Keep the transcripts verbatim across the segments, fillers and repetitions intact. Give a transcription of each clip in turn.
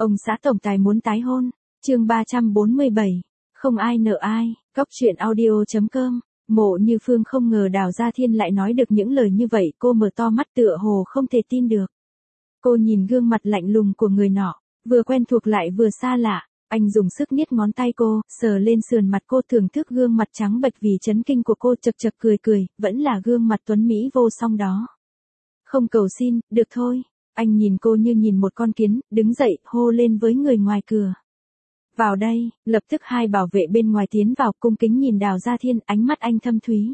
Ông xã tổng tài muốn tái hôn. Chương ba trăm bốn mươi bảy. Không ai nợ ai. Cóc truyện audio chấm com. Mộ Như Phương không ngờ Đào Gia Thiên lại nói được những lời như vậy, cô mở to mắt tựa hồ không thể tin được. Cô nhìn gương mặt lạnh lùng của người nọ, vừa quen thuộc lại vừa xa lạ. Anh dùng sức niết ngón tay cô, sờ lên sườn mặt cô, thưởng thức gương mặt trắng bệch vì chấn kinh của cô, chật chật cười cười, vẫn là gương mặt tuấn mỹ vô song đó. Không cầu xin, được thôi. Anh nhìn cô như nhìn một con kiến, đứng dậy, hô lên với người ngoài cửa. Vào đây. Lập tức hai bảo vệ bên ngoài tiến vào, cung kính nhìn Đào Gia Thiên, ánh mắt anh thâm thúy.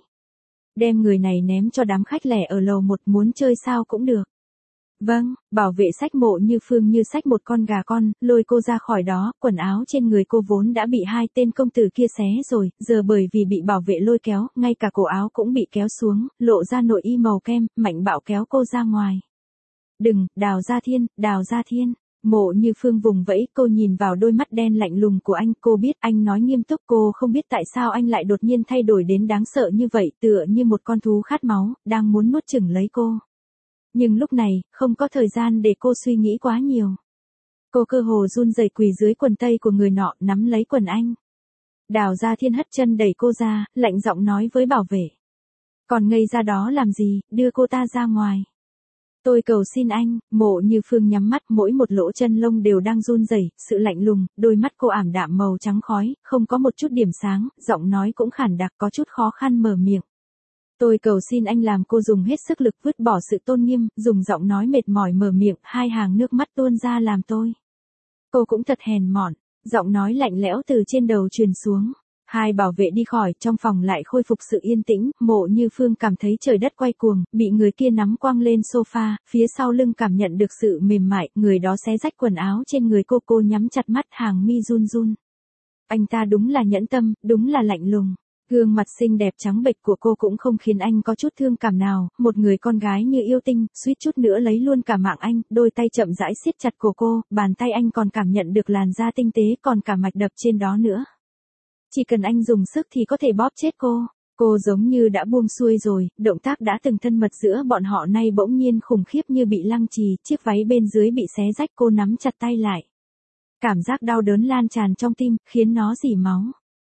Đem người này ném cho đám khách lẻ ở lầu một, muốn chơi sao cũng được. Vâng. Bảo vệ xách Mộ Như Phương như xách một con gà con, lôi cô ra khỏi đó. Quần áo trên người cô vốn đã bị hai tên công tử kia xé rồi, giờ bởi vì bị bảo vệ lôi kéo, ngay cả cổ áo cũng bị kéo xuống, lộ ra nội y màu kem, mạnh bạo kéo cô ra ngoài. Đừng, Đào Gia Thiên, Đào Gia Thiên. Mộ Như Phương vùng vẫy, cô nhìn vào đôi mắt đen lạnh lùng của anh, cô biết anh nói nghiêm túc, cô không biết tại sao anh lại đột nhiên thay đổi đến đáng sợ như vậy, tựa như một con thú khát máu, đang muốn nuốt chửng lấy cô. Nhưng lúc này, không có thời gian để cô suy nghĩ quá nhiều. Cô cơ hồ run rẩy quỳ dưới quần tây của người nọ, nắm lấy quần anh. Đào Gia Thiên hất chân đẩy cô ra, lạnh giọng nói với bảo vệ. Còn ngây ra đó làm gì, đưa cô ta ra ngoài. Tôi cầu xin anh. Mộ Như Phương nhắm mắt, mỗi một lỗ chân lông đều đang run rẩy, sự lạnh lùng, đôi mắt cô ảm đạm màu trắng khói, không có một chút điểm sáng, giọng nói cũng khản đặc, có chút khó khăn mở miệng. Tôi cầu xin anh. Làm cô dùng hết sức lực vứt bỏ sự tôn nghiêm, dùng giọng nói mệt mỏi mở miệng, hai hàng nước mắt tuôn ra làm tôi. Cô cũng thật hèn mọn, giọng nói lạnh lẽo từ trên đầu truyền xuống. Hai bảo vệ đi khỏi, trong phòng lại khôi phục sự yên tĩnh, Mộ Như Phương cảm thấy trời đất quay cuồng, bị người kia nắm quăng lên sofa, phía sau lưng cảm nhận được sự mềm mại, người đó xé rách quần áo trên người cô, cô nhắm chặt mắt, hàng mi run run. Anh ta đúng là nhẫn tâm, đúng là lạnh lùng. Gương mặt xinh đẹp trắng bệch của cô cũng không khiến anh có chút thương cảm nào, một người con gái như yêu tinh, suýt chút nữa lấy luôn cả mạng anh, đôi tay chậm rãi siết chặt cổ cô, bàn tay anh còn cảm nhận được làn da tinh tế, còn cả mạch đập trên đó nữa. Chỉ cần anh dùng sức thì có thể bóp chết cô. Cô giống như đã buông xuôi rồi, động tác đã từng thân mật giữa bọn họ nay bỗng nhiên khủng khiếp như bị lăng trì, chiếc váy bên dưới bị xé rách, cô nắm chặt tay lại. Cảm giác đau đớn lan tràn trong tim, khiến nó rỉ máu.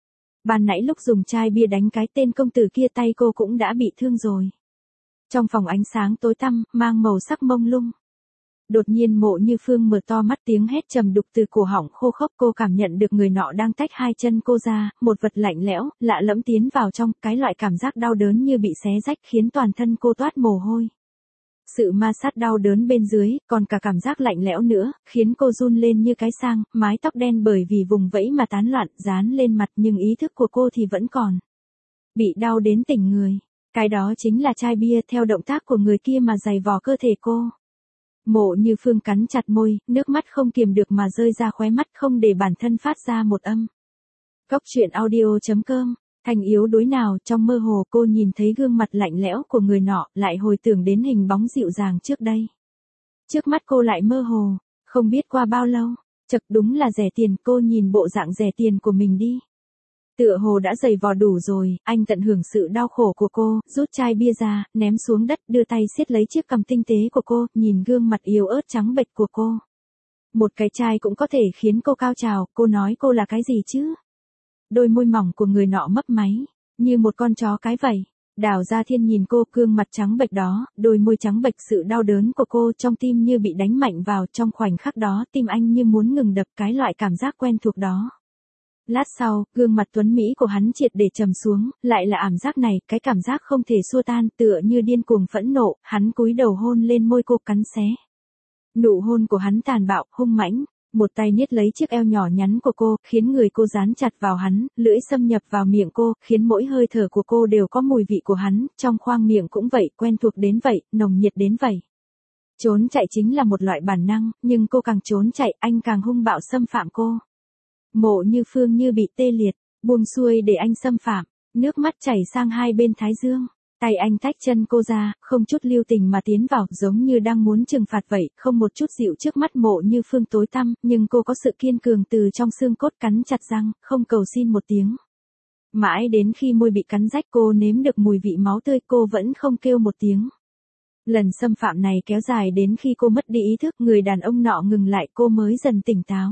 Ban nãy lúc dùng chai bia đánh cái tên công tử kia, tay cô cũng đã bị thương rồi. Trong phòng ánh sáng tối tăm, mang màu sắc mông lung. Đột nhiên Mộ Như Phương mở to mắt, tiếng hét trầm đục từ cổ họng khô khốc, cô cảm nhận được người nọ đang tách hai chân cô ra, một vật lạnh lẽo, lạ lẫm tiến vào trong, cái loại cảm giác đau đớn như bị xé rách khiến toàn thân cô toát mồ hôi. Sự ma sát đau đớn bên dưới, còn cả cảm giác lạnh lẽo nữa, khiến cô run lên như cái sang, mái tóc đen bởi vì vùng vẫy mà tán loạn, dán lên mặt, nhưng ý thức của cô thì vẫn còn. Bị đau đến tỉnh người. Cái đó chính là chai bia, theo động tác của người kia mà giày vò cơ thể cô. Mộ Như Phương cắn chặt môi, nước mắt không kiềm được mà rơi ra khóe mắt, không để bản thân phát ra một âm. Cóc truyện audio chấm com. Thành yếu đuối nào, trong mơ hồ cô nhìn thấy gương mặt lạnh lẽo của người nọ, lại hồi tưởng đến hình bóng dịu dàng trước đây. Trước mắt cô lại mơ hồ, không biết qua bao lâu, chật đúng là rẻ tiền, cô nhìn bộ dạng rẻ tiền của mình đi. Tựa hồ đã giày vò đủ rồi, anh tận hưởng sự đau khổ của cô, rút chai bia ra, ném xuống đất, đưa tay siết lấy chiếc cằm tinh tế của cô, nhìn gương mặt yếu ớt trắng bệch của cô. Một cái chai cũng có thể khiến cô cao trào, cô nói cô là cái gì chứ? Đôi môi mỏng của người nọ mấp máy, như một con chó cái vậy. Đào Gia Thiên nhìn cô, gương mặt trắng bệch đó, đôi môi trắng bệch, sự đau đớn của cô trong tim như bị đánh mạnh vào, trong khoảnh khắc đó, tim anh như muốn ngừng đập, cái loại cảm giác quen thuộc đó. Lát sau, gương mặt tuấn mỹ của hắn triệt để trầm xuống, lại là ảm giác này, cái cảm giác không thể xua tan, tựa như điên cuồng phẫn nộ, hắn cúi đầu hôn lên môi cô, cắn xé. Nụ hôn của hắn tàn bạo, hung mãnh, một tay niết lấy chiếc eo nhỏ nhắn của cô, khiến người cô dán chặt vào hắn, lưỡi xâm nhập vào miệng cô, khiến mỗi hơi thở của cô đều có mùi vị của hắn, trong khoang miệng cũng vậy, quen thuộc đến vậy, nồng nhiệt đến vậy. Trốn chạy chính là một loại bản năng, nhưng cô càng trốn chạy, anh càng hung bạo xâm phạm cô. Mộ Như Phương như bị tê liệt, buông xuôi để anh xâm phạm, nước mắt chảy sang hai bên thái dương. Tay anh tách chân cô ra, không chút lưu tình mà tiến vào, giống như đang muốn trừng phạt vậy, không một chút dịu trước mắt Mộ Như Phương tối tăm, nhưng cô có sự kiên cường từ trong xương cốt, cắn chặt răng, không cầu xin một tiếng. Mãi đến khi môi bị cắn rách, cô nếm được mùi vị máu tươi, cô vẫn không kêu một tiếng. Lần xâm phạm này kéo dài đến khi cô mất đi ý thức, người đàn ông nọ ngừng lại, cô mới dần tỉnh táo.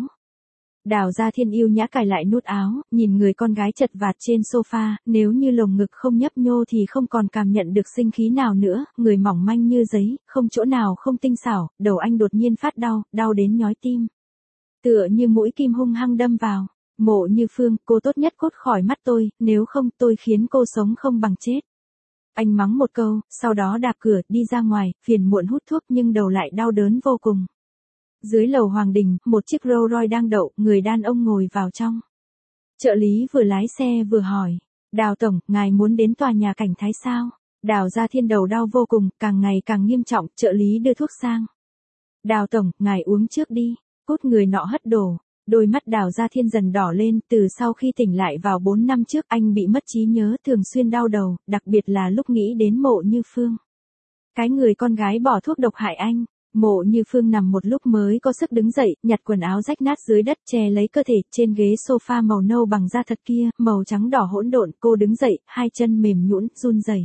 Đào Gia Thiên yêu nhã cài lại nút áo, nhìn người con gái chật vạt trên sofa, nếu như lồng ngực không nhấp nhô thì không còn cảm nhận được sinh khí nào nữa, người mỏng manh như giấy, không chỗ nào không tinh xảo, đầu anh đột nhiên phát đau, đau đến nhói tim. Tựa như mũi kim hung hăng đâm vào. Mộ Như Phương, cô tốt nhất cút khỏi mắt tôi, nếu không tôi khiến cô sống không bằng chết. Anh mắng một câu, sau đó đạp cửa, đi ra ngoài, phiền muộn hút thuốc nhưng đầu lại đau đớn vô cùng. Dưới lầu Hoàng Đình, một chiếc Rolls Royce đang đậu, người đàn ông ngồi vào trong. Trợ lý vừa lái xe vừa hỏi, Đào Tổng, ngài muốn đến tòa nhà cảnh Thái sao? Đào Gia Thiên đầu đau vô cùng, càng ngày càng nghiêm trọng, trợ lý đưa thuốc sang. Đào Tổng, ngài uống trước đi, cút, người nọ hất đổ. Đôi mắt Đào Gia Thiên dần đỏ lên, từ sau khi tỉnh lại vào bốn năm trước anh bị mất trí nhớ, thường xuyên đau đầu, đặc biệt là lúc nghĩ đến Mộ Như Phương. Cái người con gái bỏ thuốc độc hại anh. Mộ Như Phương nằm một lúc mới có sức đứng dậy, nhặt quần áo rách nát dưới đất, che lấy cơ thể, trên ghế sofa màu nâu bằng da thật kia, màu trắng đỏ hỗn độn, cô đứng dậy, hai chân mềm nhũn, run rẩy.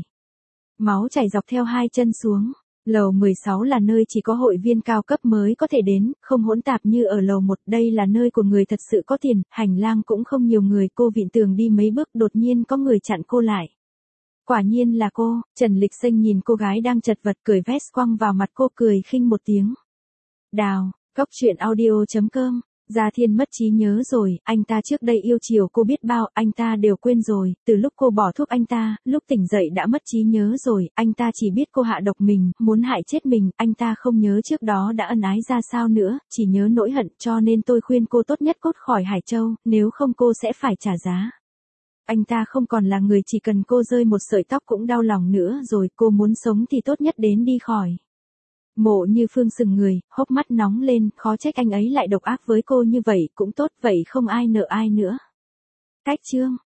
Máu chảy dọc theo hai chân xuống. Lầu mười sáu là nơi chỉ có hội viên cao cấp mới có thể đến, không hỗn tạp như ở lầu một, đây là nơi của người thật sự có tiền, hành lang cũng không nhiều người, cô vịn tường đi mấy bước, đột nhiên có người chặn cô lại. Quả nhiên là cô, Trần Lịch Sinh nhìn cô gái đang chật vật, cởi vest quăng vào mặt cô, cười khinh một tiếng. Đào, Góc Chuyện Audio chấm com. Gia Thiên mất trí nhớ rồi, anh ta trước đây yêu chiều cô biết bao, anh ta đều quên rồi, từ lúc cô bỏ thuốc anh ta, lúc tỉnh dậy đã mất trí nhớ rồi, anh ta chỉ biết cô hạ độc mình, muốn hại chết mình, anh ta không nhớ trước đó đã ân ái ra sao nữa, chỉ nhớ nỗi hận, cho nên tôi khuyên cô tốt nhất cút khỏi Hải Châu, nếu không cô sẽ phải trả giá. Anh ta không còn là người chỉ cần cô rơi một sợi tóc cũng đau lòng nữa rồi, cô muốn sống thì tốt nhất đến đi khỏi. Mộ Như Phương sừng người, hốc mắt nóng lên, khó trách anh ấy lại độc ác với cô như vậy, cũng tốt vậy, không ai nợ ai nữa. Cách chương